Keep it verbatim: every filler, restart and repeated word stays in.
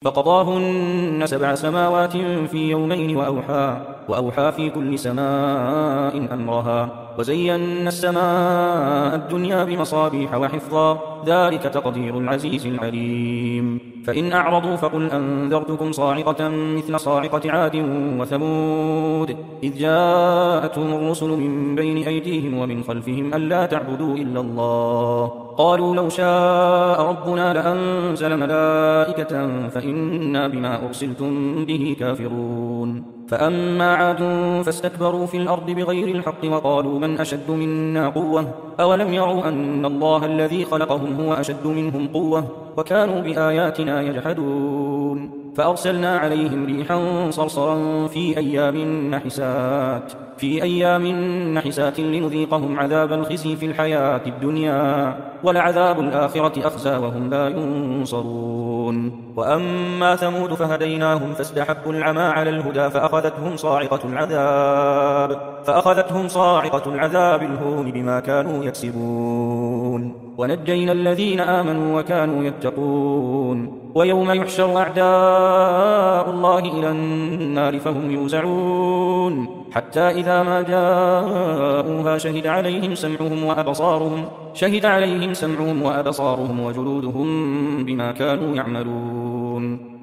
فقضاهن سبع سماوات في يومين وأوحى, وأوحى في كل سماء أمرها وزينا السماء الدنيا بمصابيح وحفظا ذلك تقدير العزيز العليم فإن أعرضوا فقل أنذرتكم صاعقة مثل صاعقة عاد وثمود إذ جاءتهم الرسل من بين أيديهم ومن خلفهم ألا تعبدوا إلا الله قالوا لو شاء ربنا لأنزل ملائكة فإنا بما أرسلتم به كافرون فأما عاد فاستكبروا في الأرض بغير الحق وقالوا من أشد منا قوة أولم يروا أن الله الذي خلقهم هو أشد منهم قوة وكانوا بآياتنا يجحدون فأرسلنا عليهم ريحا صرصرا في أيام نحسات في أيام نحسات لنذيقهم عذاب الخزي في الحياة الدنيا ولعذاب الآخرة أخزى وهم لا ينصرون وأما ثمود فهديناهم فاستحبوا العمى على الهدى فأخذتهم صاعقة العذاب فأخذتهم صاعقة العذاب الهون بما كانوا يكسبون ونجينا الذين آمنوا وكانوا يتقون ويوم يحشر أعداء الله إلى النار فهم يوزعون حتى إذا ما جاءوها شهد عليهم سمعهم وأبصارهم شهد عليهم سمعهم وأبصارهم وجلودهم بما كانوا يعملون